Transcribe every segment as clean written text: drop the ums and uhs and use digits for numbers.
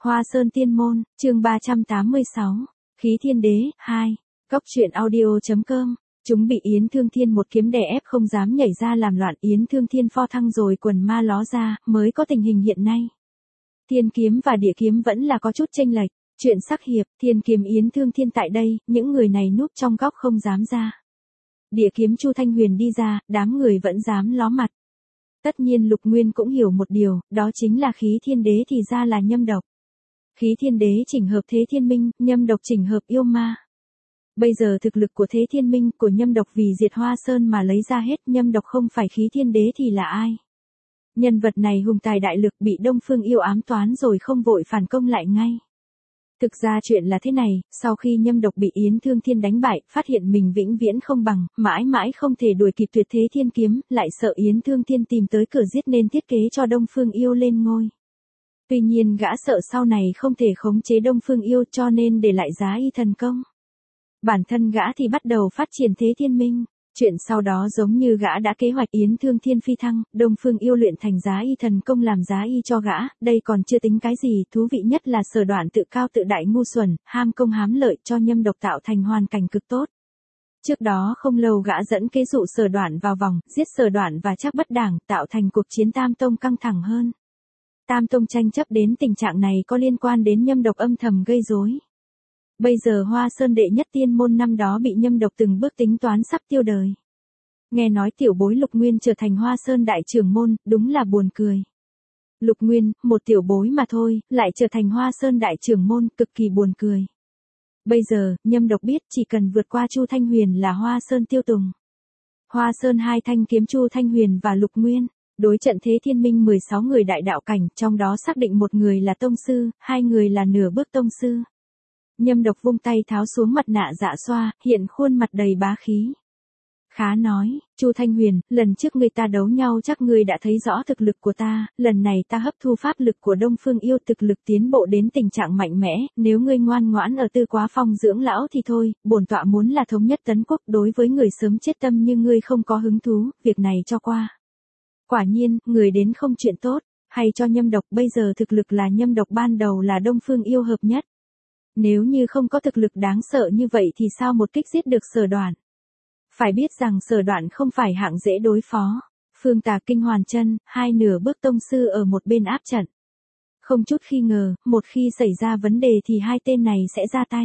Hoa Sơn Tiên Môn, chương 386, Khí Thiên Đế, 2, Cốc truyện audio.com, chúng bị Yến Thương Thiên một kiếm đè ép không dám nhảy ra làm loạn. Yến Thương Thiên pho thăng rồi quần ma ló ra, mới có tình hình hiện nay. Thiên kiếm và địa kiếm vẫn là có chút chênh lệch, chuyện sắc hiệp, thiên kiếm Yến Thương Thiên tại đây, những người này núp trong góc không dám ra. Địa kiếm Chu Thanh Huyền đi ra, đám người vẫn dám ló mặt. Tất nhiên Lục Nguyên cũng hiểu một điều, đó chính là Khí Thiên Đế thì ra là nhâm độc. Khí Thiên Đế chỉnh hợp Thế Thiên Minh, nhâm độc chỉnh hợp yêu ma. Bây giờ thực lực của Thế Thiên Minh, của nhâm độc vì diệt Hoa Sơn mà lấy ra hết, nhâm độc không phải Khí Thiên Đế thì là ai? Nhân vật này hùng tài đại lực, bị Đông Phương Yêu ám toán rồi không vội phản công lại ngay. Thực ra chuyện là thế này, sau khi nhâm độc bị Yến Thương Thiên đánh bại, phát hiện mình vĩnh viễn không bằng, mãi mãi không thể đuổi kịp Tuyệt Thế Thiên Kiếm, lại sợ Yến Thương Thiên tìm tới cửa giết nên thiết kế cho Đông Phương Yêu lên ngôi. Tuy nhiên gã sợ sau này không thể khống chế Đông Phương Yêu cho nên để lại Giá Y thần công. Bản thân gã thì bắt đầu phát triển Thế Thiên Minh. Chuyện sau đó giống như gã đã kế hoạch, Yến Thương Thiên phi thăng, Đông Phương Yêu luyện thành Giá Y thần công làm Giá Y cho gã, đây còn chưa tính cái gì, thú vị nhất là Sở Đoạn tự cao tự đại ngu xuẩn, ham công hám lợi cho nhâm độc tạo thành hoàn cảnh cực tốt. Trước đó không lâu gã dẫn kế dụ Sở Đoạn vào vòng, giết Sở Đoạn và Trác Bất Đảng, tạo thành cuộc chiến Tam Tông căng thẳng hơn. Tam Tông tranh chấp đến tình trạng này có liên quan đến nhâm độc âm thầm gây rối. Bây giờ Hoa Sơn đệ nhất tiên môn năm đó bị nhâm độc từng bước tính toán sắp tiêu đời. Nghe nói tiểu bối Lục Nguyên trở thành Hoa Sơn đại trưởng môn, đúng là buồn cười. Lục Nguyên, một tiểu bối mà thôi, lại trở thành Hoa Sơn đại trưởng môn, cực kỳ buồn cười. Bây giờ, nhâm độc biết chỉ cần vượt qua Chu Thanh Huyền là Hoa Sơn tiêu tùng. Hoa Sơn hai thanh kiếm Chu Thanh Huyền và Lục Nguyên. Đối trận Thế Thiên Minh 16 người đại đạo cảnh, trong đó xác định một người là tông sư, hai người là nửa bước tông sư. Nhâm độc vung tay tháo xuống mặt nạ dạ xoa, hiện khuôn mặt đầy bá khí. Khá nói, Chu Thanh Huyền, lần trước người ta đấu nhau chắc ngươi đã thấy rõ thực lực của ta, lần này ta hấp thu pháp lực của Đông Phương Yêu, thực lực tiến bộ đến tình trạng mạnh mẽ, nếu ngươi ngoan ngoãn ở Tư Quá Phong dưỡng lão thì thôi, bổn tọa muốn là thống nhất Tấn Quốc, đối với người sớm chết tâm như ngươi không có hứng thú, việc này cho qua. Quả nhiên, người đến không chuyện tốt, hay cho nhâm độc, bây giờ thực lực là nhâm độc ban đầu là Đông Phương Yêu hợp nhất. Nếu như không có thực lực đáng sợ như vậy thì sao một kích giết được Sở Đoạn? Phải biết rằng Sở Đoạn không phải hạng dễ đối phó. Phương Tà Kinh Hoàn Chân, hai nửa bước tông sư ở một bên áp trận. Không chút khi ngờ, một khi xảy ra vấn đề thì hai tên này sẽ ra tay.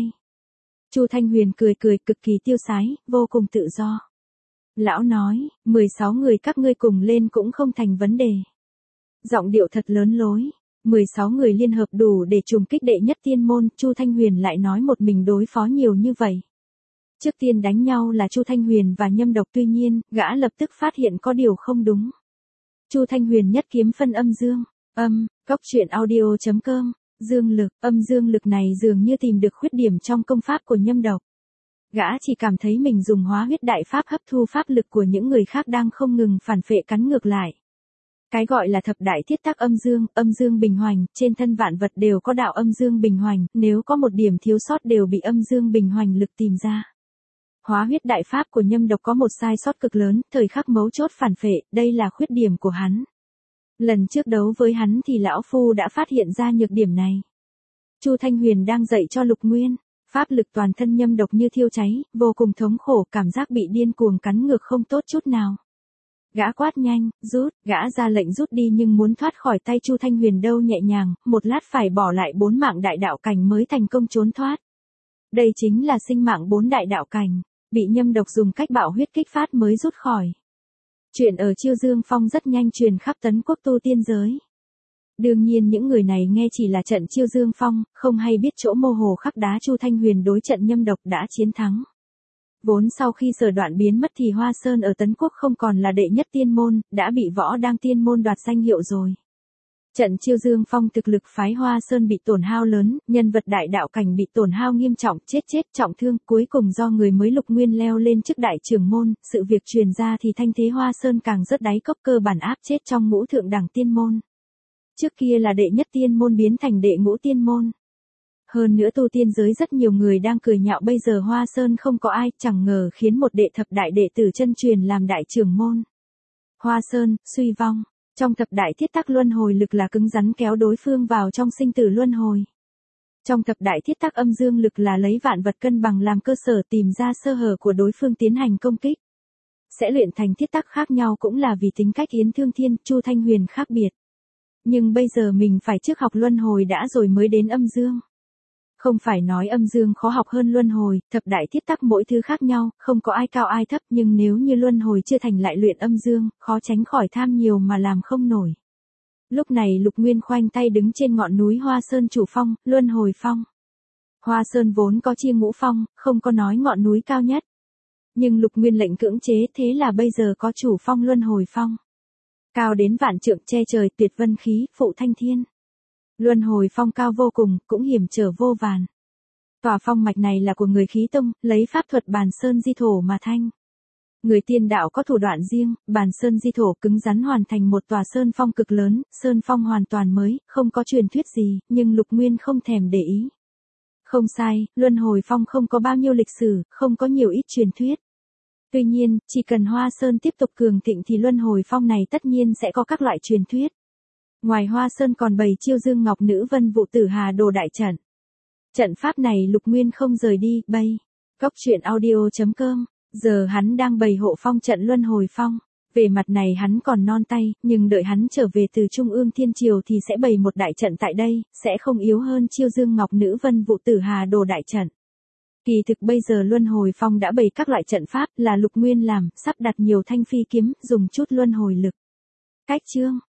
Chu Thanh Huyền cười cười cực kỳ tiêu sái, vô cùng tự do. Lão nói, 16 người các ngươi cùng lên cũng không thành vấn đề. Giọng điệu thật lớn lối. 16 người liên hợp đủ để trùng kích đệ nhất tiên môn, Chu Thanh Huyền lại nói một mình đối phó nhiều như vậy. Trước tiên đánh nhau là Chu Thanh Huyền và nhâm độc, tuy nhiên, gã lập tức phát hiện có điều không đúng. Chu Thanh Huyền nhất kiếm phân âm dương, Cốc truyện audio.com, dương lực, âm dương lực này dường như tìm được khuyết điểm trong công pháp của nhâm độc. Gã chỉ cảm thấy mình dùng hóa huyết đại pháp hấp thu pháp lực của những người khác đang không ngừng phản phệ cắn ngược lại. Cái gọi là thập đại thiết tác âm dương bình hoành, trên thân vạn vật đều có đạo âm dương bình hoành, nếu có một điểm thiếu sót đều bị âm dương bình hoành lực tìm ra. Hóa huyết đại pháp của nhâm độc có một sai sót cực lớn, thời khắc mấu chốt phản phệ, đây là khuyết điểm của hắn. Lần trước đấu với hắn thì lão phu đã phát hiện ra nhược điểm này. Chu Thanh Huyền đang dạy cho Lục Nguyên, pháp lực toàn thân nhâm độc như thiêu cháy, vô cùng thống khổ, cảm giác bị điên cuồng cắn ngược không tốt chút nào. Gã quát nhanh, rút, gã ra lệnh rút đi nhưng muốn thoát khỏi tay Chu Thanh Huyền đâu nhẹ nhàng, một lát phải bỏ lại 4 mạng đại đạo cảnh mới thành công trốn thoát. Đây chính là sinh mạng 4 đại đạo cảnh, bị nhâm độc dùng cách bạo huyết kích phát mới rút khỏi. Chuyện ở Chiêu Dương Phong rất nhanh truyền khắp Tấn Quốc tu tiên giới. Đương nhiên những người này nghe chỉ là trận Chiêu Dương Phong, không hay biết chỗ mô hồ khắc đá Chu Thanh Huyền đối trận nhâm độc đã chiến thắng. Vốn sau khi Sở Đoạn biến mất thì Hoa Sơn ở Tấn Quốc không còn là đệ nhất tiên môn, đã bị Võ Đang tiên môn đoạt danh hiệu rồi. Trận Chiêu Dương Phong thực lực phái Hoa Sơn bị tổn hao lớn, nhân vật đại đạo cảnh bị tổn hao nghiêm trọng, chết trọng thương, cuối cùng do người mới Lục Nguyên leo lên chức đại trưởng môn, sự việc truyền ra thì thanh thế Hoa Sơn càng rất đáy cốc, cơ bản áp chết trong ngũ thượng đẳng tiên môn. Trước kia là đệ nhất tiên môn biến thành đệ ngũ tiên môn. Hơn nữa tu tiên giới rất nhiều người đang cười nhạo bây giờ Hoa Sơn không có ai, chẳng ngờ khiến một đệ thập đại đệ tử chân truyền làm đại trưởng môn. Hoa Sơn, suy vong. Trong thập đại thiết tắc luân hồi lực là cứng rắn kéo đối phương vào trong sinh tử luân hồi. Trong thập đại thiết tắc âm dương lực là lấy vạn vật cân bằng làm cơ sở tìm ra sơ hở của đối phương tiến hành công kích. Sẽ luyện thành thiết tắc khác nhau cũng là vì tính cách Yến Thương Thiên, Chu Thanh Huyền khác biệt. Nhưng bây giờ mình phải trước học luân hồi đã rồi mới đến âm dương. Không phải nói âm dương khó học hơn luân hồi, thập đại thiết tắc mỗi thứ khác nhau, không có ai cao ai thấp, nhưng nếu như luân hồi chưa thành lại luyện âm dương, khó tránh khỏi tham nhiều mà làm không nổi. Lúc này Lục Nguyên khoanh tay đứng trên ngọn núi Hoa Sơn chủ phong, luân hồi phong. Hoa Sơn vốn có chia ngũ phong, không có nói ngọn núi cao nhất. Nhưng Lục Nguyên lệnh cưỡng chế, thế là bây giờ có chủ phong luân hồi phong. Cao đến vạn trượng, che trời, tuyệt vân khí, phụ thanh thiên. Luân hồi phong cao vô cùng, cũng hiểm trở vô vàn. Tòa phong mạch này là của người khí tông, lấy pháp thuật bàn sơn di thổ mà thanh. Người tiên đạo có thủ đoạn riêng, bàn sơn di thổ cứng rắn hoàn thành một tòa sơn phong cực lớn, sơn phong hoàn toàn mới, không có truyền thuyết gì, nhưng Lục Nguyên không thèm để ý. Không sai, luân hồi phong không có bao nhiêu lịch sử, không có nhiều ít truyền thuyết. Tuy nhiên, chỉ cần Hoa Sơn tiếp tục cường thịnh thì luân hồi phong này tất nhiên sẽ có các loại truyền thuyết. Ngoài Hoa Sơn còn bày Chiêu Dương Ngọc Nữ Vân Vụ Tử Hà Đồ đại trận. Trận pháp này Lục Nguyên không rời đi, bay. Cốc truyện audio.com, giờ hắn đang bày hộ phong trận luân hồi phong. Về mặt này hắn còn non tay, nhưng đợi hắn trở về từ Trung ương Thiên Triều thì sẽ bày một đại trận tại đây, sẽ không yếu hơn Chiêu Dương Ngọc Nữ Vân Vụ Tử Hà Đồ đại trận. Kỳ thực bây giờ luân hồi phong đã bày các loại trận pháp là Lục Nguyên làm, sắp đặt nhiều thanh phi kiếm, dùng chút luân hồi lực. Cách chương